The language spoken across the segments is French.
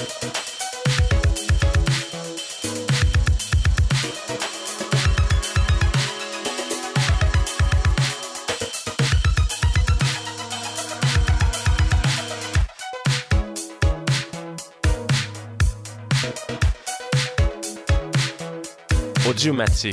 Audiomatique.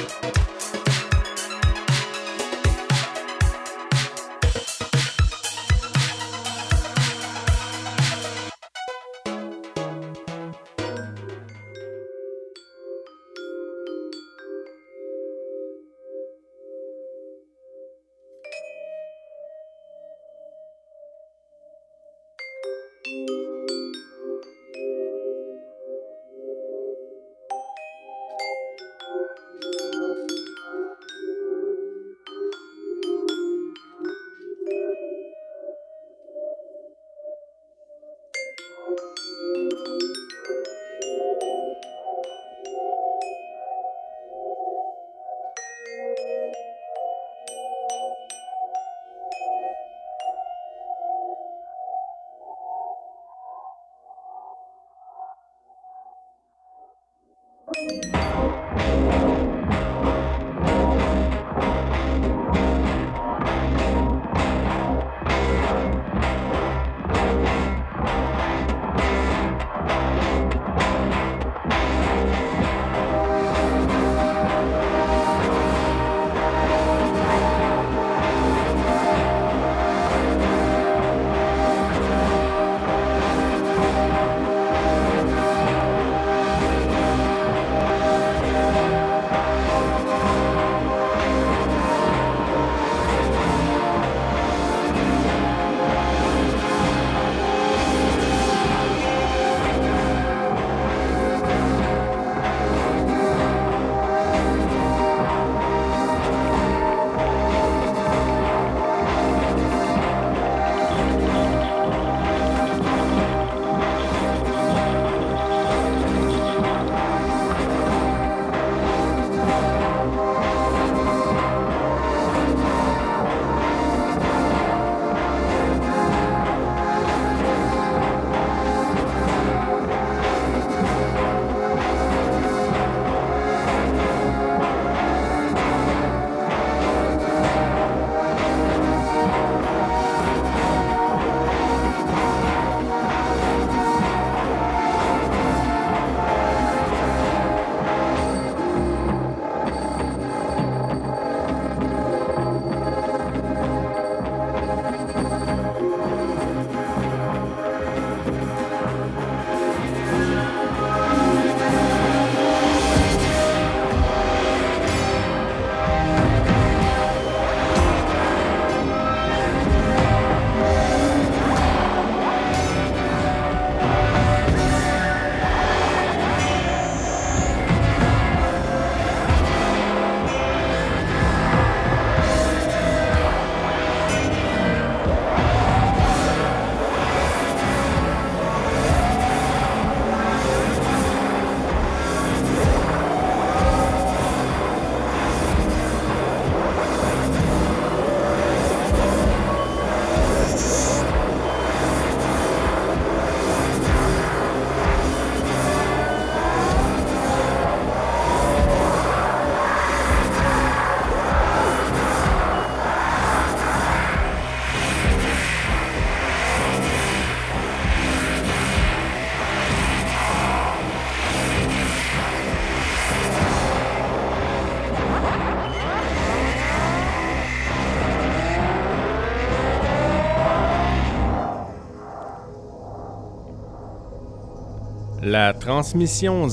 La transmission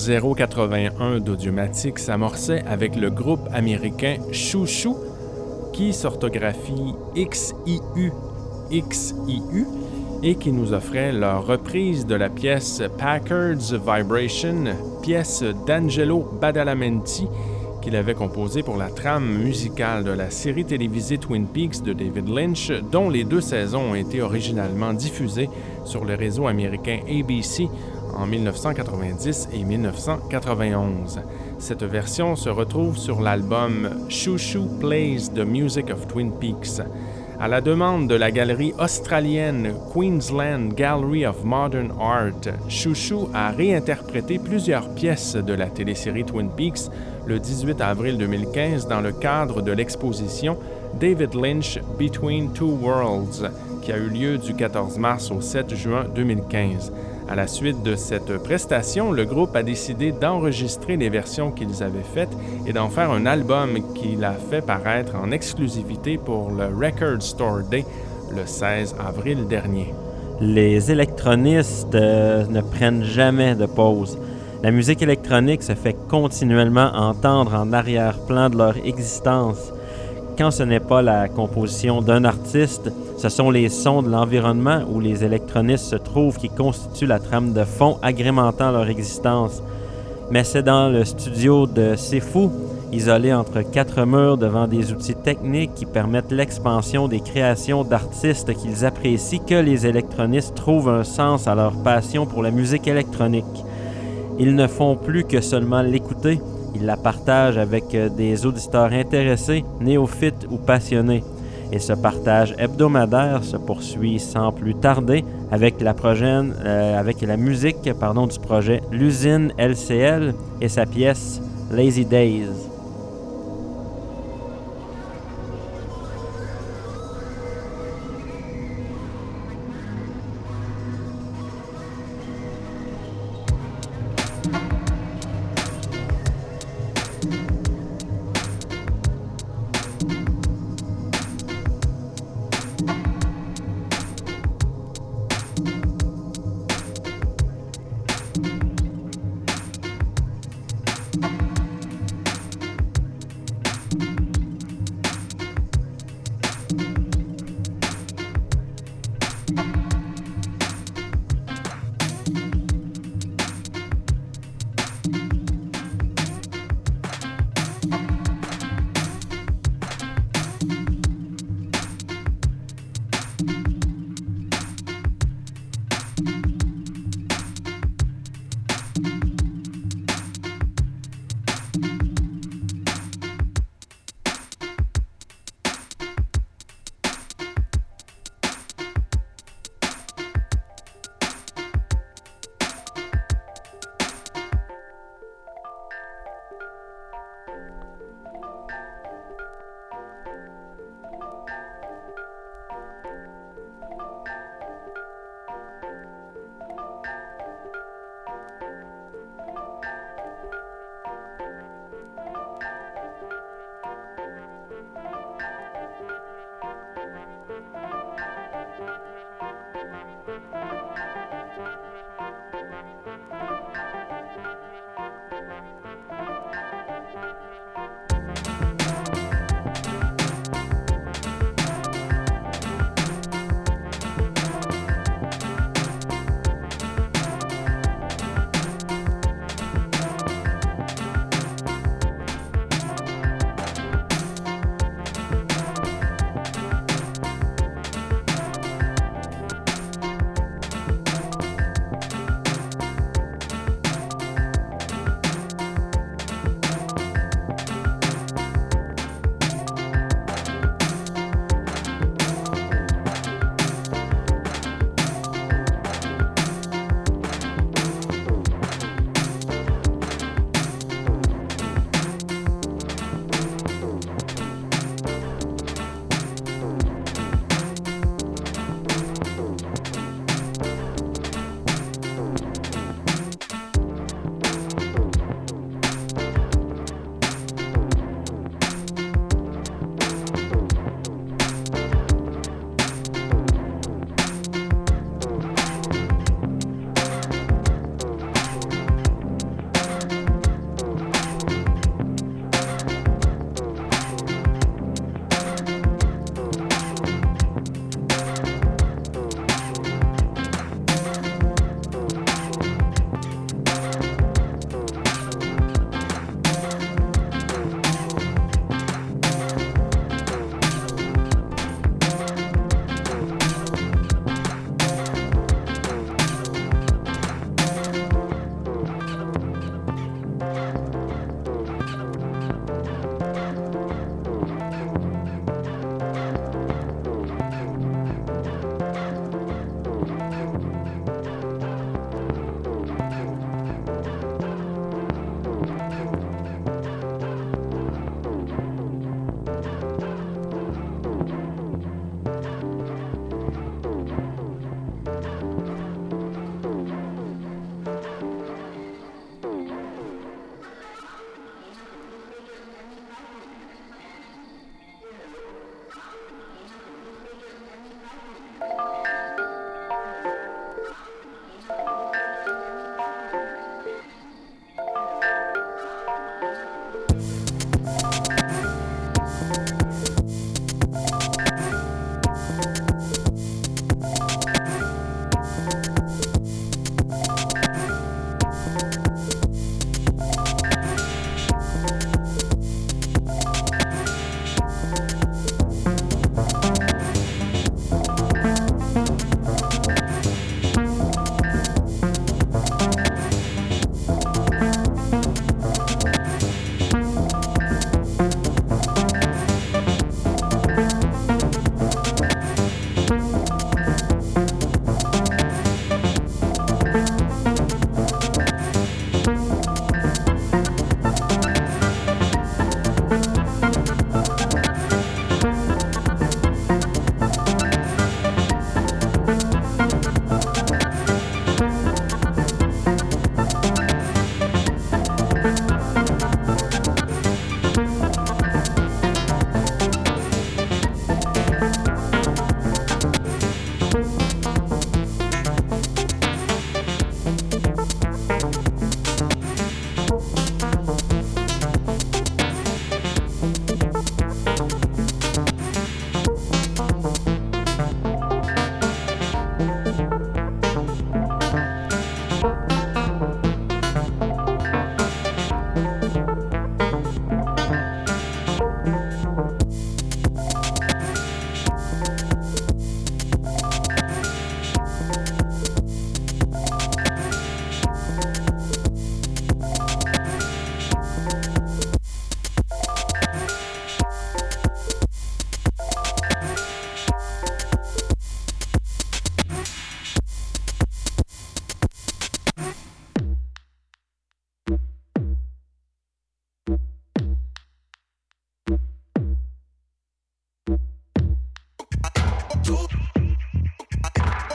081 d'Audiomatique s'amorçait avec le groupe américain Chou Chou, qui s'orthographie XIU et qui nous offrait leur reprise de la pièce Packard's Vibration, pièce d'Angelo Badalamenti qu'il avait composée pour la trame musicale de la série télévisée Twin Peaks de David Lynch, dont les 2 saisons ont été originalement diffusées sur le réseau américain ABC en 1990 et 1991. Cette version se retrouve sur l'album Chou Chou Plays the Music of Twin Peaks. À la demande de la galerie australienne Queensland Gallery of Modern Art, Chouchou a réinterprété plusieurs pièces de la télésérie Twin Peaks le 18 avril 2015 dans le cadre de l'exposition David Lynch Between Two Worlds, qui a eu lieu du 14 mars au 7 juin 2015. À la suite de cette prestation, le groupe a décidé d'enregistrer les versions qu'ils avaient faites et d'en faire un album qu'il a fait paraître en exclusivité pour le Record Store Day le 16 avril dernier. Les électronistes ne prennent jamais de pause. La musique électronique se fait continuellement entendre en arrière-plan de leur existence. Quand ce n'est pas la composition d'un artiste, ce sont les sons de l'environnement où les électronistes se trouvent qui constituent la trame de fond agrémentant leur existence. Mais c'est dans le studio de C'est Fou, isolé entre quatre murs devant des outils techniques qui permettent l'expansion des créations d'artistes qu'ils apprécient, que les électronistes trouvent un sens à leur passion pour la musique électronique. Ils ne font plus que seulement l'écouter. Ils la partagent avec des auditeurs intéressés, néophytes ou passionnés. Et ce partage hebdomadaire se poursuit sans plus tarder avec la musique du projet L'Usine LCL et sa pièce Lazy Days.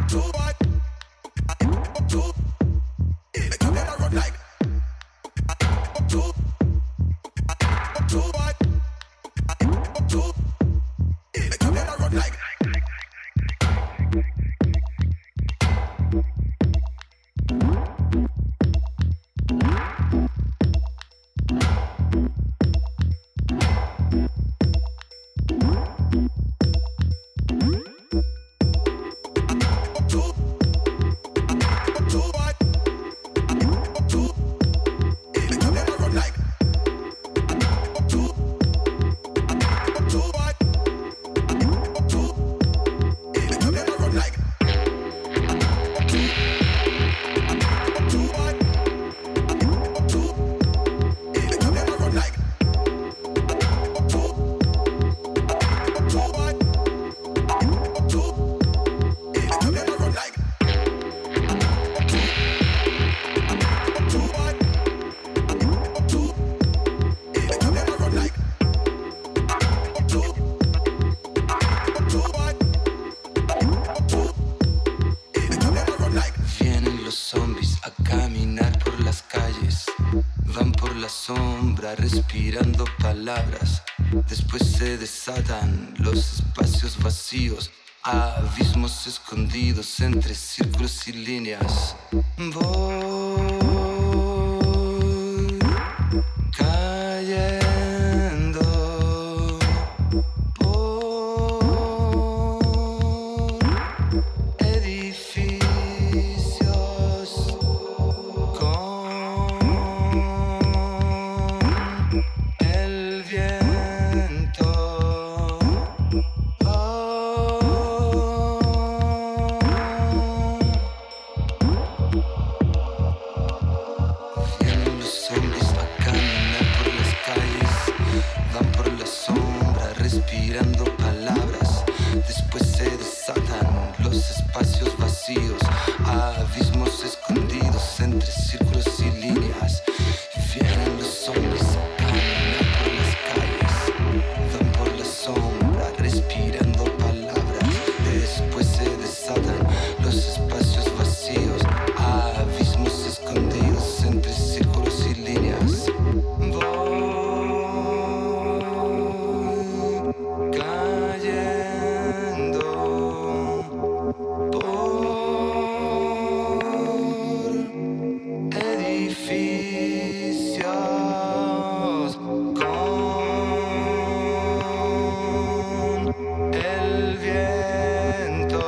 Respirando palabras, después se desatan los espacios vacíos, abismos escondidos entre círculos y líneas. Voy cayendo por edificios abismos escondidos entre círculos y líneas. Vienen los zombies a caminar por las calles, van por la sombra respirando palabras. Después se desatan los espacios vacíos, abismos escondidos entre círculos y líneas. Voy cayendo por edificios con el viento.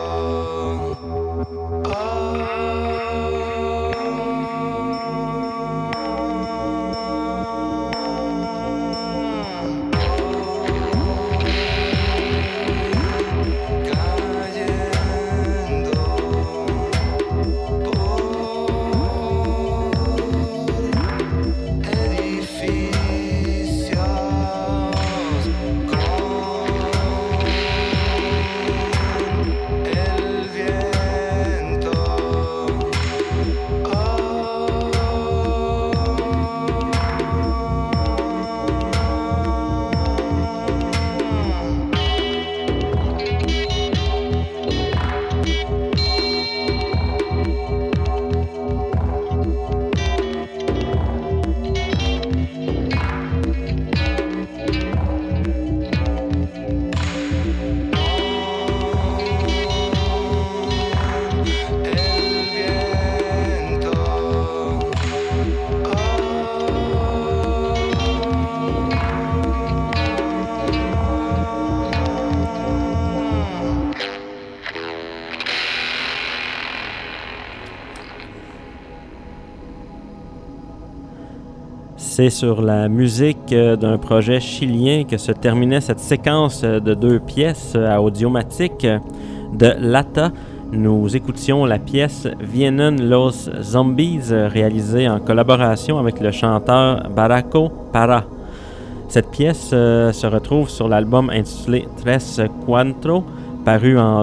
C'est sur la musique d'un projet chilien que se terminait cette séquence de 2 pièces à Audiomatique de Lata. Nous écoutions la pièce Vienen los Zombies, réalisée en collaboration avec le chanteur Baraco Para. Cette pièce se retrouve sur l'album intitulé Tres Cuatro, paru en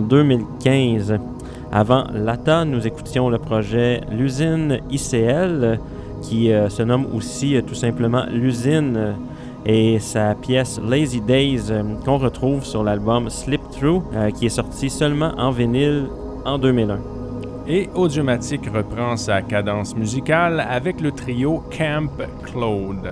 2015. Avant Lata, nous écoutions le projet L'Usine ICL, qui se nomme aussi tout simplement L'Usine, et sa pièce Lazy Days qu'on retrouve sur l'album Slip Through, qui est sorti seulement en vinyle en 2001. Et Audiomatique reprend sa cadence musicale avec le trio Camp Claude.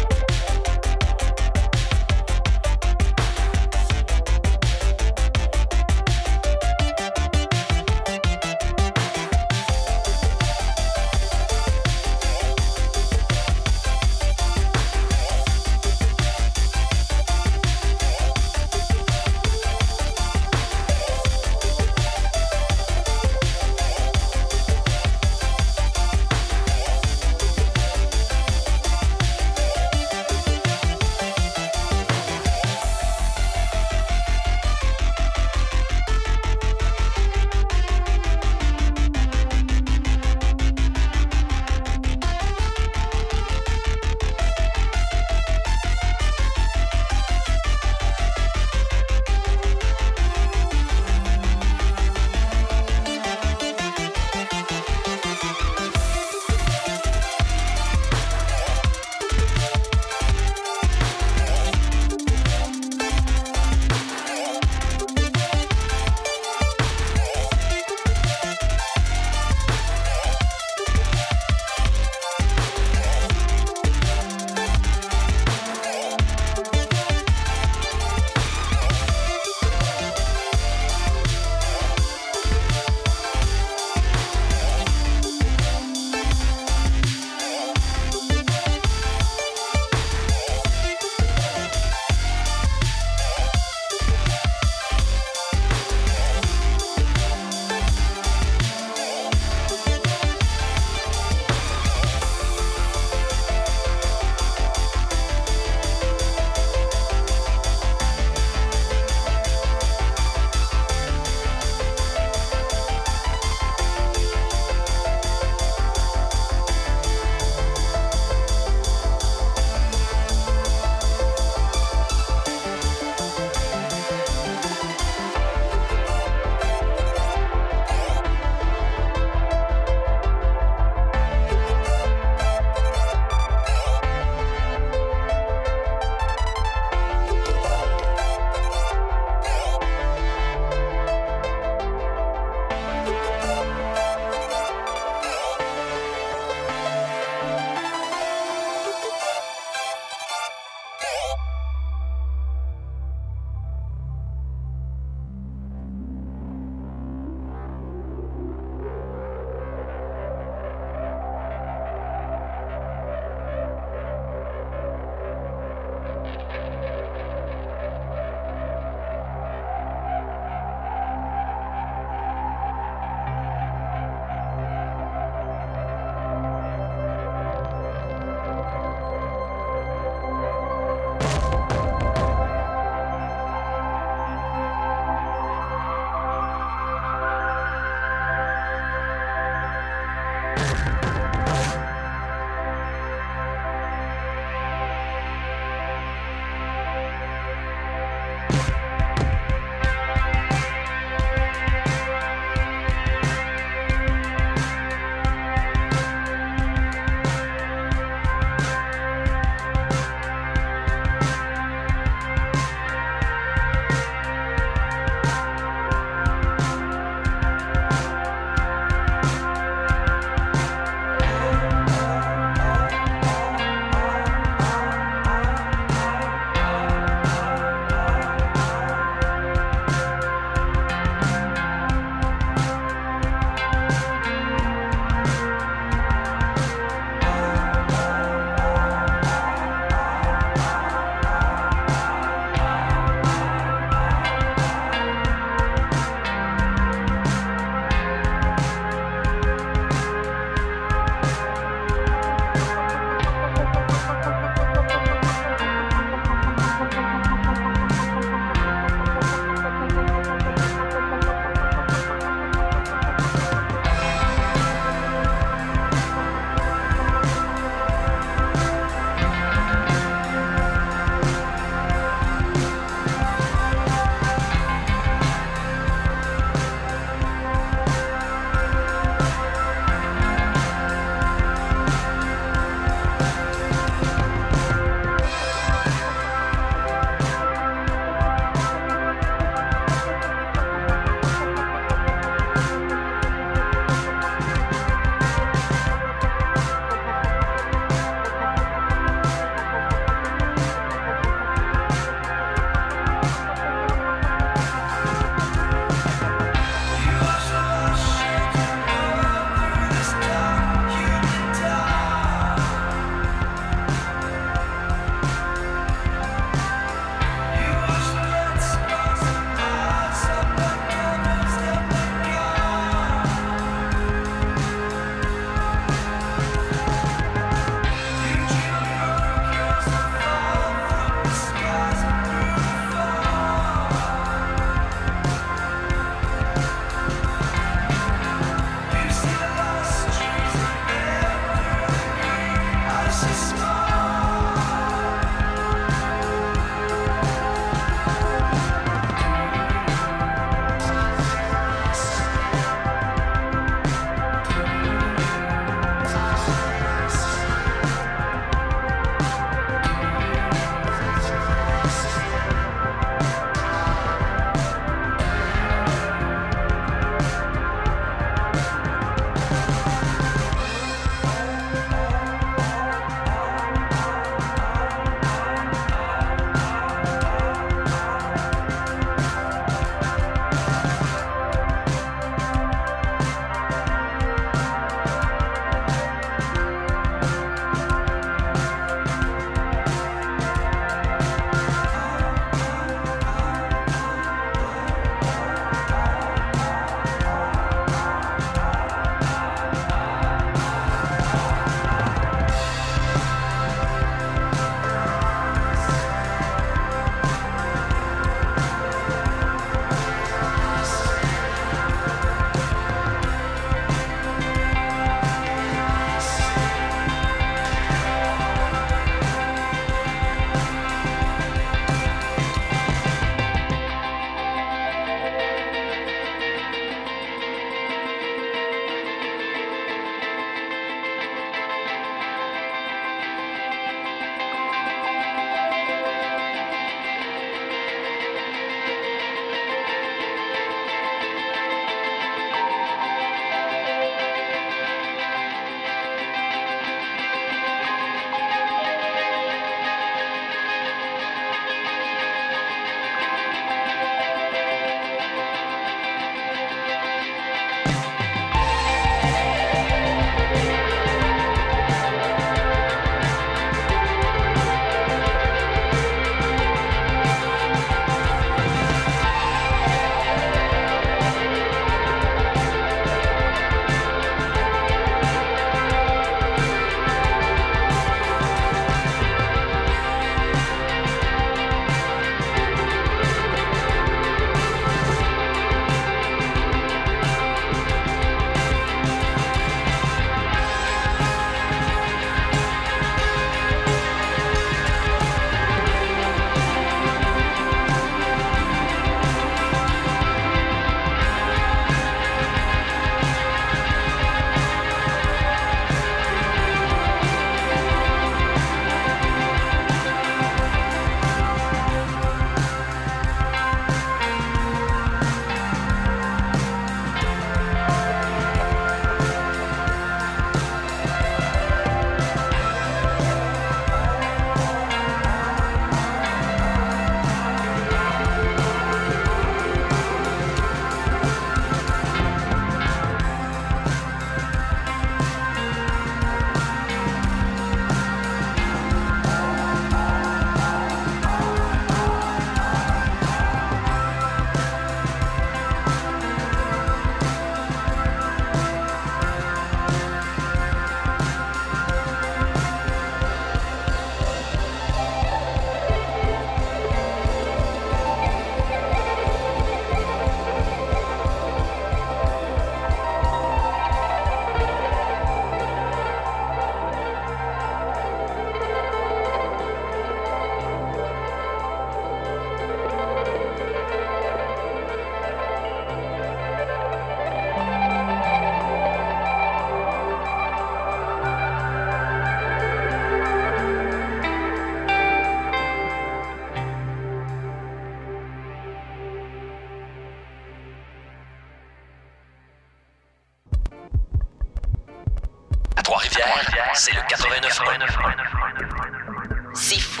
Trois-Rivières, c'est le 89.9. C'est fou.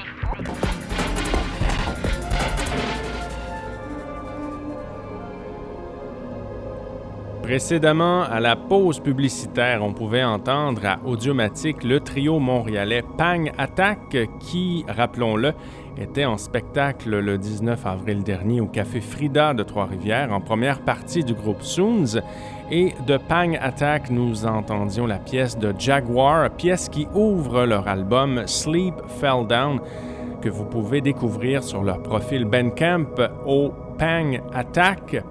Précédemment, à la pause publicitaire, on pouvait entendre à Audiomatique le trio montréalais Pang Attack qui, rappelons-le, était en spectacle le 19 avril dernier au Café Frida de Trois-Rivières en première partie du groupe Soons. Et de Pang Attack, nous entendions la pièce de Jaguar, pièce qui ouvre leur album Sleep Fell Down, que vous pouvez découvrir sur leur profil Bandcamp au Pang Attack,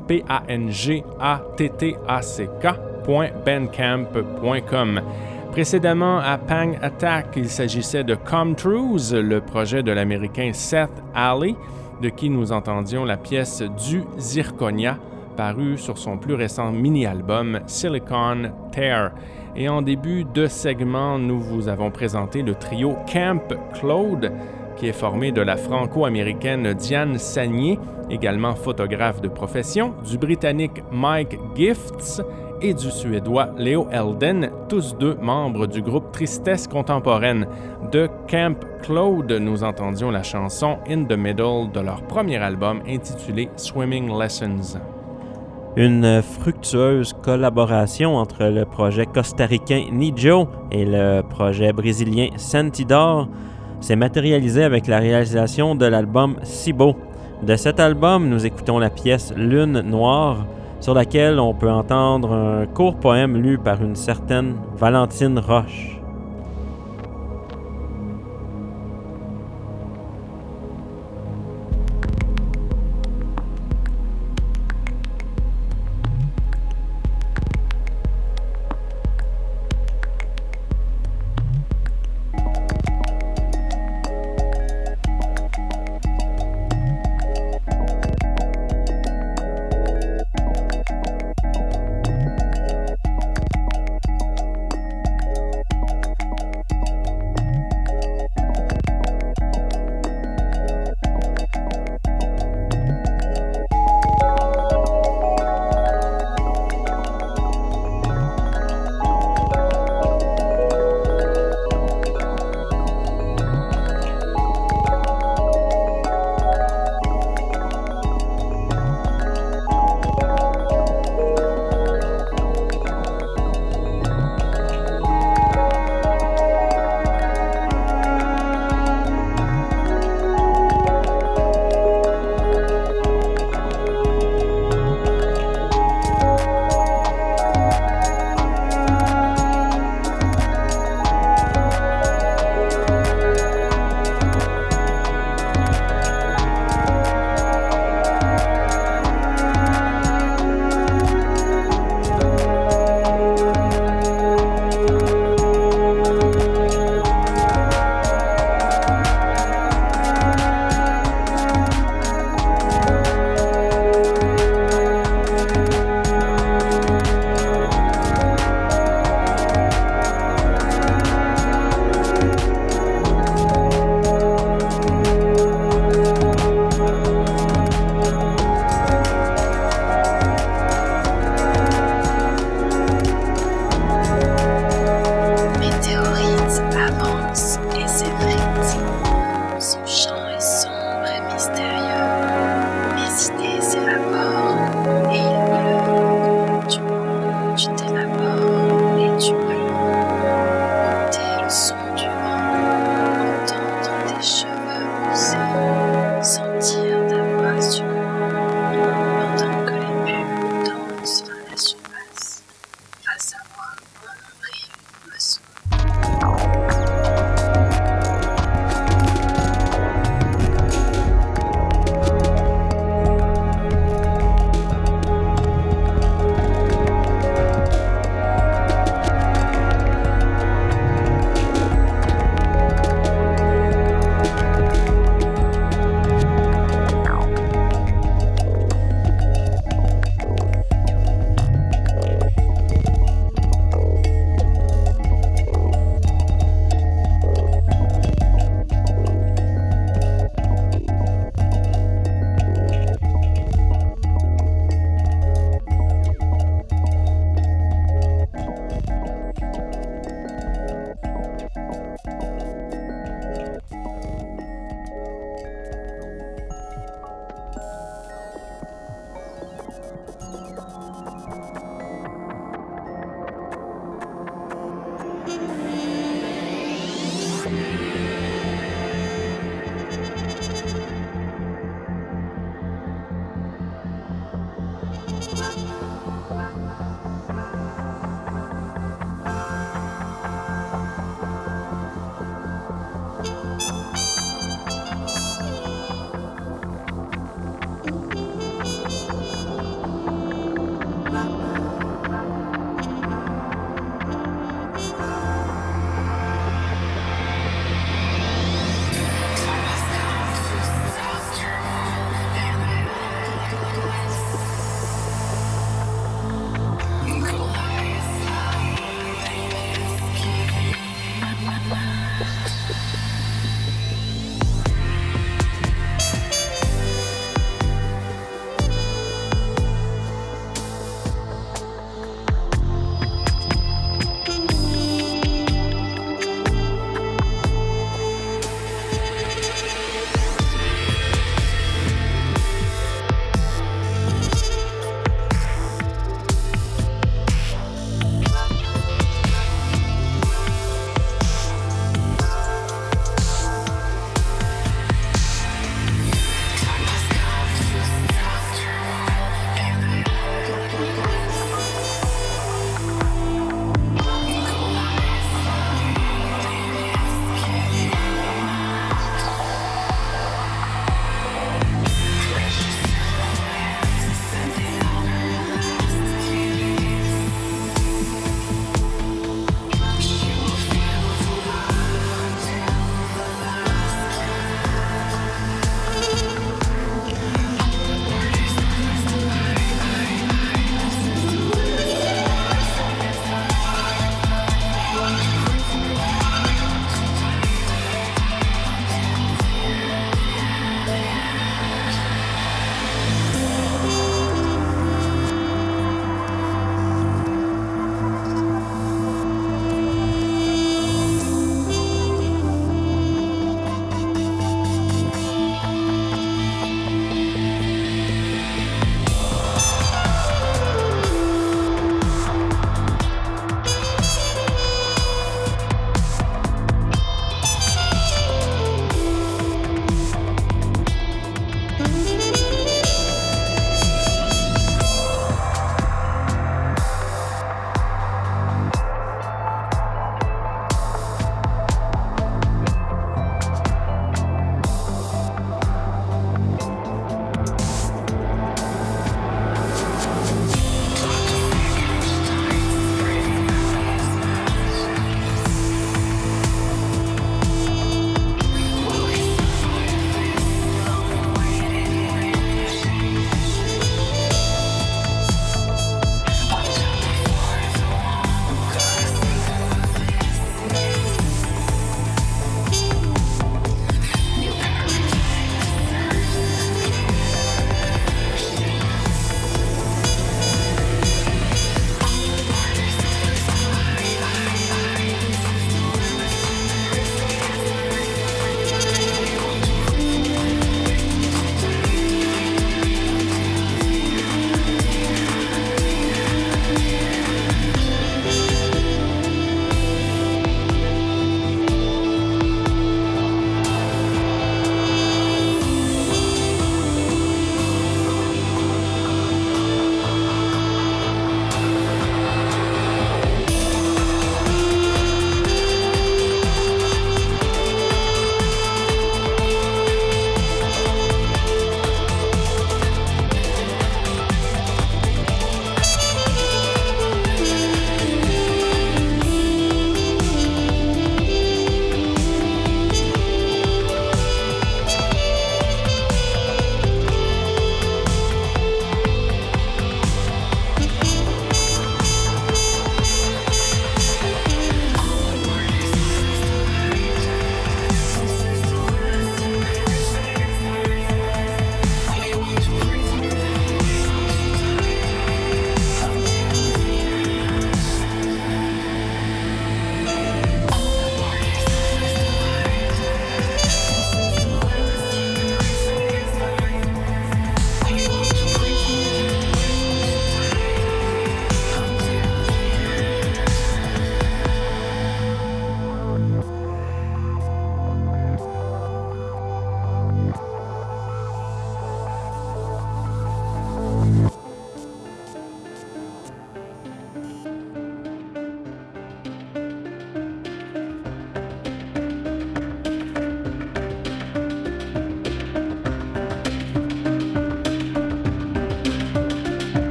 pangattack.bandcamp.com. Précédemment, à Pang Attack, il s'agissait de Come Trues, le projet de l'Américain Seth Alley, de qui nous entendions la pièce du Zirconia, paru sur son plus récent mini-album Silicon Tear. Et en début de segment, nous vous avons présenté le trio Camp Claude, qui est formé de la franco-américaine Diane Sagnier, également photographe de profession, du britannique Mike Gifts et du suédois Leo Elden, tous deux membres du groupe Tristesse Contemporaine. De Camp Claude, nous entendions la chanson In the Middle de leur premier album intitulé Swimming Lessons. Une fructueuse collaboration entre le projet costaricain Nijo et le projet brésilien Sentidor s'est matérialisée avec la réalisation de l'album Cibo. De cet album, nous écoutons la pièce Lune Noire, sur laquelle on peut entendre un court poème lu par une certaine Valentine Roche.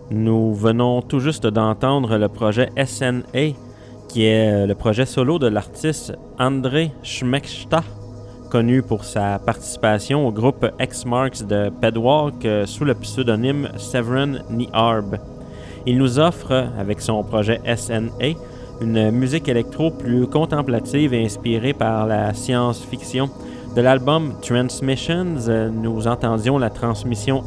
Nous venons tout juste d'entendre le projet SNA, qui est le projet solo de l'artiste André Schmechta, connu pour sa participation au groupe X-Marks de Pedwalk sous le pseudonyme Severin Niarb. Il nous offre, avec son projet SNA, une musique électro plus contemplative et inspirée par la science-fiction. De l'album Transmissions, nous entendions la transmission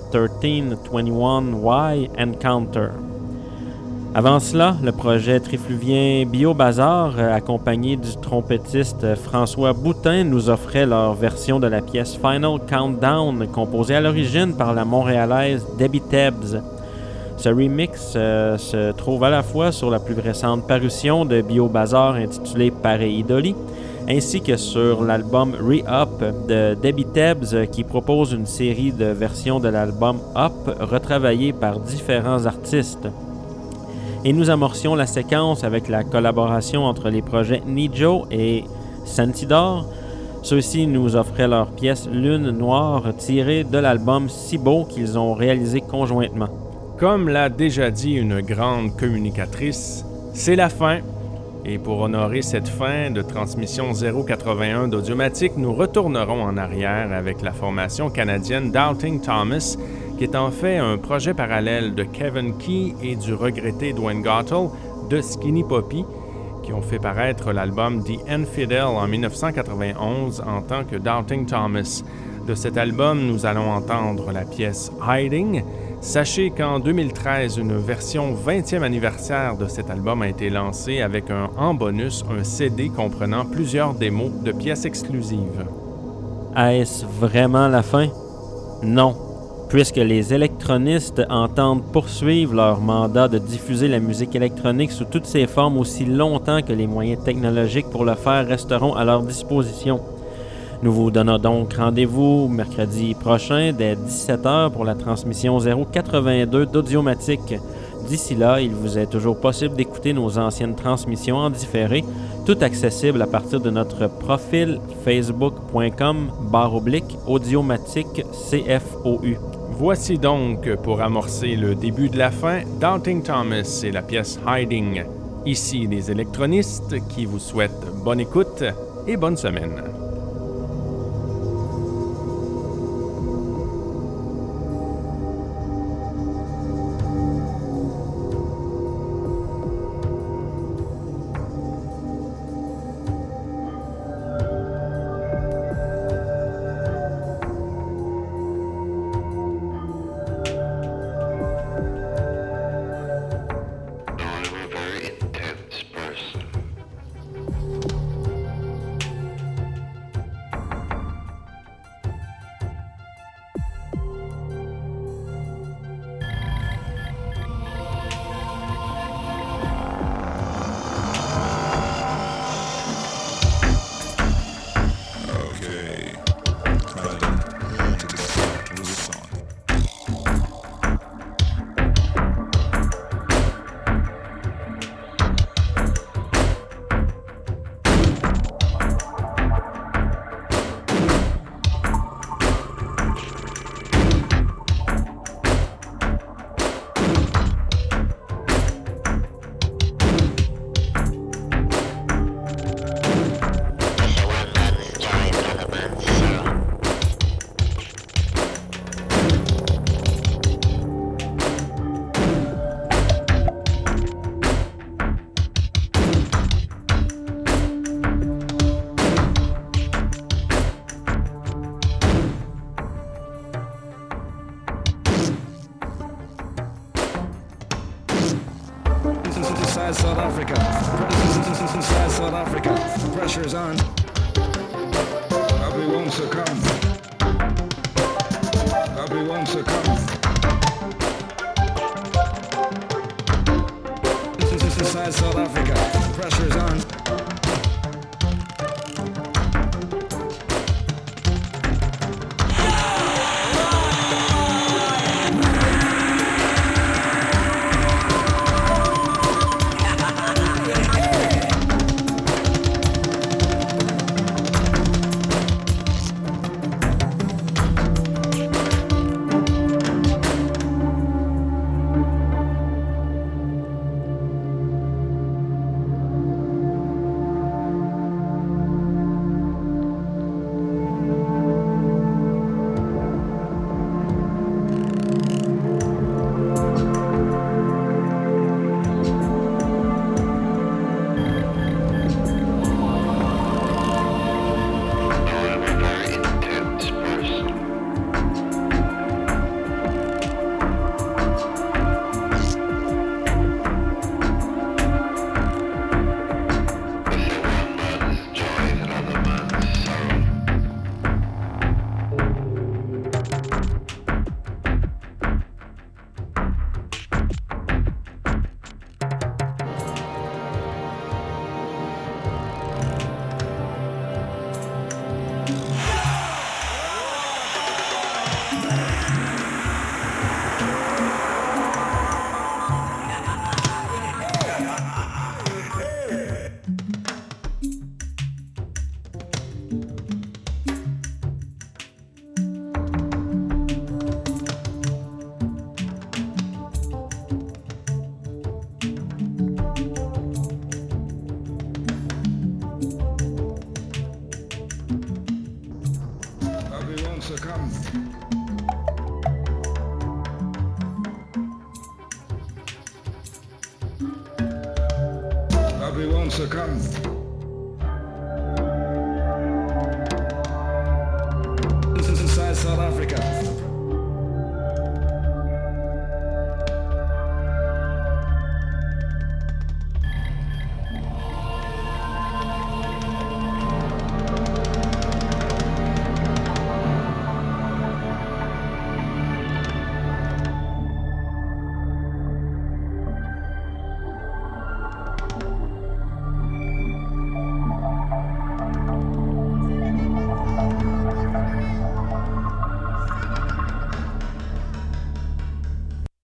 M1321Y Encounter. Avant cela, le projet trifluvien Biobazar, accompagné du trompettiste François Boutin, nous offrait leur version de la pièce Final Countdown, composée à l'origine par la montréalaise Debbie Tebbs. Ce remix se trouve à la fois sur la plus récente parution de Biobazar intitulée Pareidolie, ainsi que sur l'album Re-Up de Debbie Tebbs, qui propose une série de versions de l'album Up retravaillées par différents artistes. Et nous amorcions la séquence avec la collaboration entre les projets Nijo et Santidor. Ceux-ci nous offraient leur pièce Lune Noire tirée de l'album Si Beau qu'ils ont réalisé conjointement. Comme l'a déjà dit une grande communicatrice, c'est la fin. Et pour honorer cette fin de transmission 081 d'Audiomatique, nous retournerons en arrière avec la formation canadienne Doubting Thomas, qui est en fait un projet parallèle de Kevin Key et du regretté Dwayne Gottel de Skinny Puppy, qui ont fait paraître l'album The Infidel en 1991 en tant que Doubting Thomas. De cet album, nous allons entendre la pièce Hiding. Sachez qu'en 2013, une version 20e anniversaire de cet album a été lancée avec en bonus un CD comprenant plusieurs démos de pièces exclusives. Est-ce vraiment la fin? Non, puisque les électronistes entendent poursuivre leur mandat de diffuser la musique électronique sous toutes ses formes aussi longtemps que les moyens technologiques pour le faire resteront à leur disposition. Nous vous donnons donc rendez-vous mercredi prochain dès 17h pour la transmission 082 d'Audiomatique. D'ici là, il vous est toujours possible d'écouter nos anciennes transmissions en différé, toutes accessibles à partir de notre profil facebook.com/Audiomatique CFOU. Voici donc, pour amorcer le début de la fin, Doubting Thomas et la pièce Hiding. Ici les électronistes qui vous souhaitent bonne écoute et bonne semaine. South Africa. South Africa. Pressure's on. But we won't succumb. But we won't succumb. Inside South Africa. Pressure's on. succumb. But we won't succumb.